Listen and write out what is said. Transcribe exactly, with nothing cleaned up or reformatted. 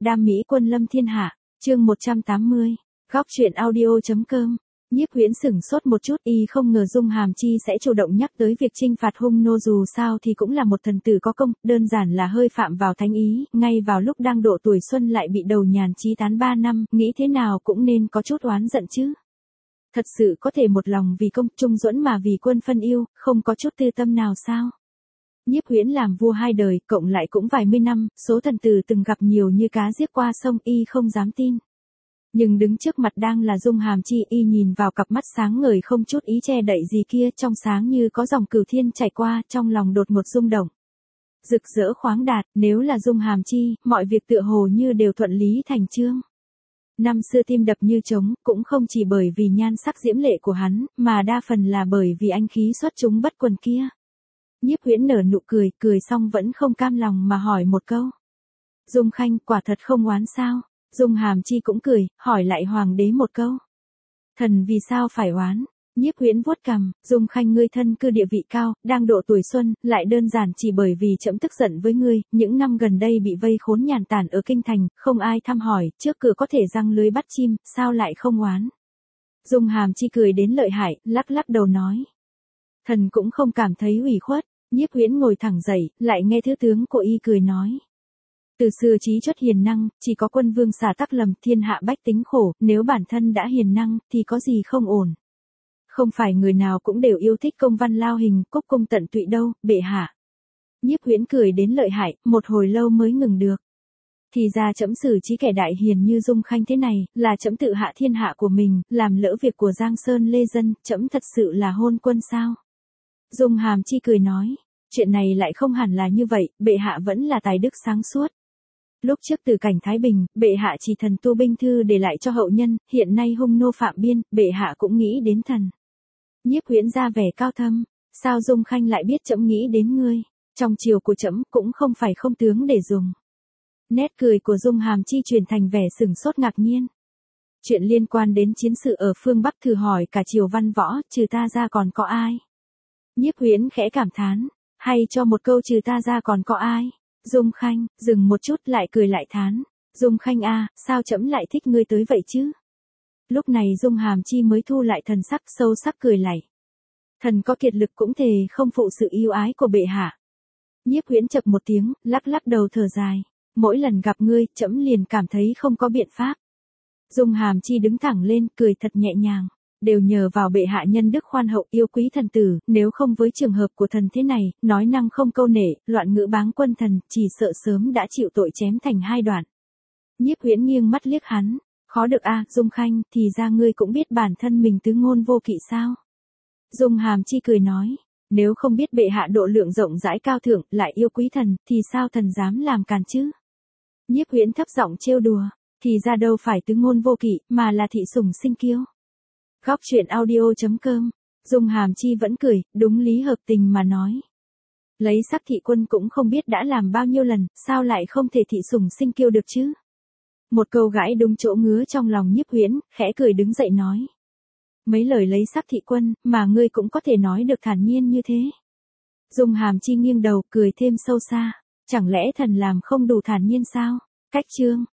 đam mỹ quân lâm thiên hạ, chương một trăm tám mươi, góc truyện audio.com. Nhiếp Huyễn sửng sốt một chút, y không ngờ Dung Hàm Chi sẽ chủ động nhắc tới việc trinh phạt hung nô, dù sao thì cũng là một thần tử có công, đơn giản là hơi phạm vào thánh ý, ngay vào lúc đang độ tuổi xuân lại bị đầu nhàn chí tán ba năm, nghĩ thế nào cũng nên có chút oán giận chứ. Thật sự có thể một lòng vì công trung duẫn mà vì quân phân yêu, không có chút tư tâm nào sao? Nhiếp Huyễn làm vua hai đời, cộng lại cũng vài mươi năm, số thần tử từng gặp nhiều như cá giết qua sông, y không dám tin. Nhưng đứng trước mặt đang là Dung Hàm Chi, y nhìn vào cặp mắt sáng ngời không chút ý che đậy gì kia, trong sáng như có dòng cửu thiên chảy qua, trong lòng đột ngột rung động. Rực rỡ khoáng đạt, nếu là Dung Hàm Chi, mọi việc tựa hồ như đều thuận lý thành chương. Năm xưa tim đập như trống, cũng không chỉ bởi vì nhan sắc diễm lệ của hắn, mà đa phần là bởi vì anh khí xuất chúng bất quần kia. Nhiếp Huyễn nở nụ cười, cười xong vẫn không cam lòng mà hỏi một câu. Dung Khanh, quả thật không oán sao? Dung Hàm Chi cũng cười, hỏi lại hoàng đế một câu. Thần vì sao phải oán? Nhiếp Huyễn vuốt cằm, Dung Khanh ngươi thân cư địa vị cao, đang độ tuổi xuân, lại đơn giản chỉ bởi vì trẫm tức giận với ngươi, những năm gần đây bị vây khốn nhàn tản ở kinh thành, không ai thăm hỏi, trước cửa có thể giăng lưới bắt chim, sao lại không oán? Dung Hàm Chi cười đến lợi hại, lắc lắc đầu nói. Thần cũng không cảm thấy ủy khuất. Nhiếp Huyễn ngồi thẳng dậy, lại nghe thứ tướng của y cười nói. Từ xưa trí chất hiền năng, chỉ có quân vương xả tắc lầm, thiên hạ bách tính khổ, nếu bản thân đã hiền năng, thì có gì không ổn. Không phải người nào cũng đều yêu thích công văn lao hình, cúc cung tận tụy đâu, bệ hạ. Nhiếp Huyễn cười đến lợi hại, một hồi lâu mới ngừng được. Thì ra trẫm xử trí kẻ đại hiền như Dung Khanh thế này, là trẫm tự hạ thiên hạ của mình, làm lỡ việc của Giang Sơn Lê Dân, trẫm thật sự là hôn quân sao? Dung Hàm Chi cười nói, chuyện này lại không hẳn là như vậy, bệ hạ vẫn là tài đức sáng suốt. Lúc trước từ cảnh Thái Bình, bệ hạ chỉ thần tu binh thư để lại cho hậu nhân, hiện nay hung nô phạm biên, bệ hạ cũng nghĩ đến thần. Nhiếp Huyễn ra vẻ cao thâm, sao Dung Khanh lại biết trẫm nghĩ đến ngươi, trong triều của trẫm cũng không phải không tướng để dùng. Nét cười của Dung Hàm Chi truyền thành vẻ sửng sốt ngạc nhiên. Chuyện liên quan đến chiến sự ở phương Bắc thử hỏi cả triều văn võ, trừ ta ra còn có ai? Nhiếp Huyễn khẽ cảm thán, hay cho một câu trừ ta ra còn có ai? Dung Khanh, dừng một chút lại cười lại thán. Dung Khanh a, sao trẫm lại thích ngươi tới vậy chứ? Lúc này Dung Hàm Chi mới thu lại thần sắc, sâu sắc cười lạy. Thần có kiệt lực cũng thề không phụ sự yêu ái của bệ hạ. Nhiếp Huyễn chập một tiếng, lắc lắc đầu thở dài. Mỗi lần gặp ngươi, trẫm liền cảm thấy không có biện pháp. Dung Hàm Chi đứng thẳng lên, cười thật nhẹ nhàng. Đều nhờ vào bệ hạ nhân đức khoan hậu yêu quý thần tử, nếu không với trường hợp của thần thế này, nói năng không câu nể, loạn ngữ báng quân thần, chỉ sợ sớm đã chịu tội chém thành hai đoạn. Nhiếp Huyễn nghiêng mắt liếc hắn, khó được a, Dung Khanh, thì ra ngươi cũng biết bản thân mình tứ ngôn vô kỵ sao? Dung Hàm Chi cười nói, nếu không biết bệ hạ độ lượng rộng rãi cao thượng, lại yêu quý thần, thì sao thần dám làm càn chứ? Nhiếp Huyễn thấp giọng trêu đùa, thì ra đâu phải tứ ngôn vô kỵ, mà là thị sủng sinh kiêu. Góc truyện audio.com, Dung Hàm Chi vẫn cười, đúng lý hợp tình mà nói. Lấy sắc thị quân cũng không biết đã làm bao nhiêu lần, sao lại không thể thị sủng sinh kiêu được chứ? Một câu gãi đúng chỗ ngứa trong lòng Nhiếp Huyễn, khẽ cười đứng dậy nói. Mấy lời lấy sắc thị quân, mà ngươi cũng có thể nói được thản nhiên như thế. Dung Hàm Chi nghiêng đầu, cười thêm sâu xa. Chẳng lẽ thần làm không đủ thản nhiên sao? Cách chương.